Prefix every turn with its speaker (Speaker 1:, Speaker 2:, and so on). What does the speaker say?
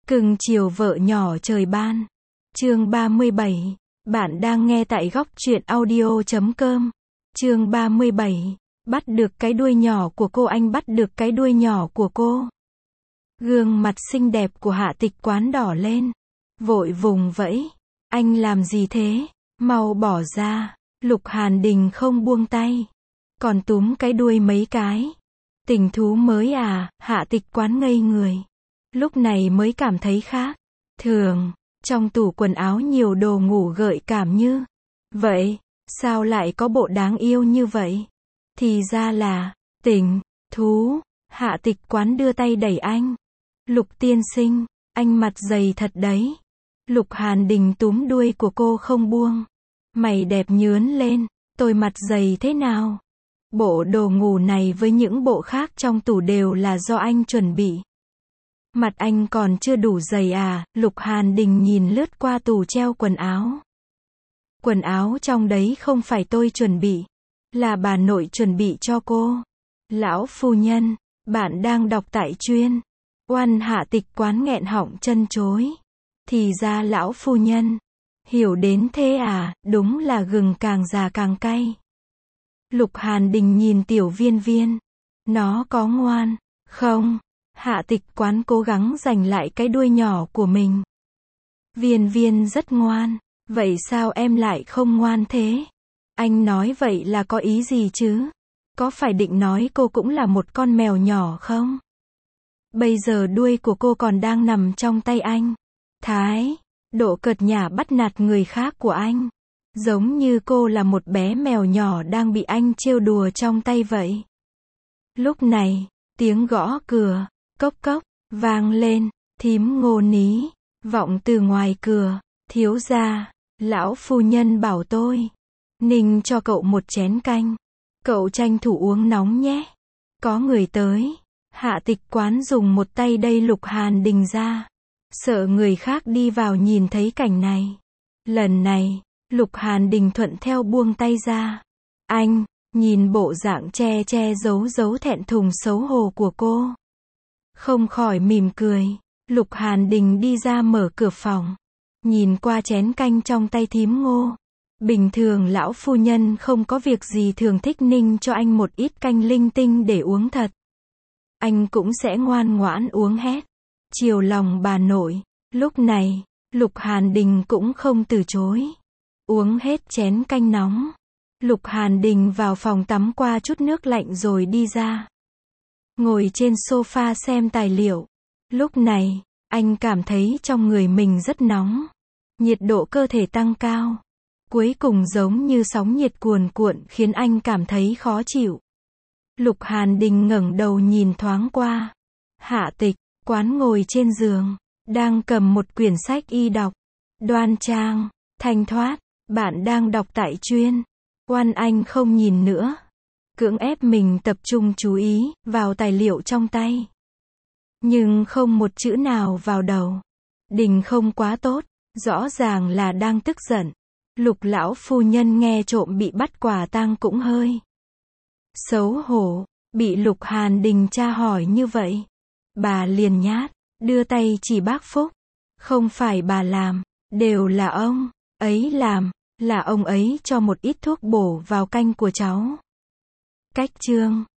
Speaker 1: Cưng chiều vợ nhỏ trời ban. Chương 37. Bạn đang nghe tại góc truyện audio.com. Chương 37. Bắt được cái đuôi nhỏ của cô, anh bắt được cái đuôi nhỏ của cô. Gương mặt xinh đẹp của Hạ Tịch Quán đỏ lên, vội vùng vẫy. Anh làm gì thế? Mau bỏ ra. Lục Hàn Đình không buông tay, còn túm cái đuôi mấy cái. Tình thú mới à? Hạ Tịch Quán ngây người. Lúc này mới cảm thấy khác thường. Trong tủ quần áo nhiều đồ ngủ gợi cảm như vậy, sao lại có bộ đáng yêu như vậy? Thì ra là tình thú. Hạ Tịch Quán đưa tay đẩy anh. Lục tiên sinh, anh mặt dày thật đấy. Lục Hàn Đình túm đuôi của cô không buông. Mày đẹp nhướn lên. Tôi mặt dày thế nào? Bộ đồ ngủ này với những bộ khác trong tủ đều là do anh chuẩn bị. Mặt anh còn chưa đủ dày à? Lục Hàn Đình nhìn lướt qua tủ treo quần áo. Quần áo trong đấy không phải tôi chuẩn bị, là bà nội chuẩn bị cho cô. Lão phu nhân, bạn đang đọc tại chuyên Oan. Hạ Tịch Quán nghẹn họng chân chối. Thì ra lão phu nhân hiểu đến thế à? Đúng là gừng càng già càng cay. Lục Hàn Đình nhìn Tiểu Viên Viên. Nó có ngoan không? Hạ Tịch Quán cố gắng giành lại cái đuôi nhỏ của mình. Viên Viên rất ngoan. Vậy sao em lại không ngoan thế? Anh nói vậy là có ý gì chứ? Có phải định nói cô cũng là một con mèo nhỏ không? Bây giờ đuôi của cô còn đang nằm trong tay anh. Thái độ cợt nhả bắt nạt người khác của anh, giống như cô là một bé mèo nhỏ đang bị anh trêu đùa trong tay vậy. Lúc này, tiếng gõ cửa, cốc cốc, vang lên. Thím Ngô Ní vọng từ ngoài cửa. Thiếu gia, lão phu nhân bảo tôi ninh cho cậu một chén canh. Cậu tranh thủ uống nóng nhé. Có người tới. Hạ Tịch Quán dùng một tay đẩy Lục Hàn Đình ra, sợ người khác đi vào nhìn thấy cảnh này. Lần này, Lục Hàn Đình thuận theo buông tay ra. Anh nhìn bộ dạng che che giấu giấu thẹn thùng xấu hổ của cô, không khỏi mỉm cười. Lục Hàn Đình đi ra mở cửa phòng, nhìn qua chén canh trong tay thím Ngô. Bình thường lão phu nhân không có việc gì thường thích ninh cho anh một ít canh linh tinh để uống thật. Anh cũng sẽ ngoan ngoãn uống hết, chiều lòng bà nội. Lúc này, Lục Hàn Đình cũng không từ chối. Uống hết chén canh nóng, Lục Hàn Đình vào phòng tắm qua chút nước lạnh rồi đi ra. Ngồi trên sofa xem tài liệu. Lúc này, anh cảm thấy trong người mình rất nóng. Nhiệt độ cơ thể tăng cao. Cuối cùng giống như sóng nhiệt cuồn cuộn khiến anh cảm thấy khó chịu. Lục Hàn Đình ngẩng đầu nhìn thoáng qua. Hạ Tịch Quán ngồi trên giường, đang cầm một quyển sách y đọc. Đoan trang, thanh thoát. Bạn đang đọc tại chuyên Oan. Anh không nhìn nữa, cưỡng ép mình tập trung chú ý vào tài liệu trong tay. Nhưng không một chữ nào vào đầu. Đình không quá tốt, rõ ràng là đang tức giận. Lục lão phu nhân nghe trộm bị bắt quả tang cũng hơi xấu hổ, bị Lục Hàn Đình tra hỏi như vậy. Bà liền nhát, đưa tay chỉ bác Phúc. Không phải bà làm, đều là ông ấy làm, là ông ấy cho một ít thuốc bổ vào canh của cháu. Cách chương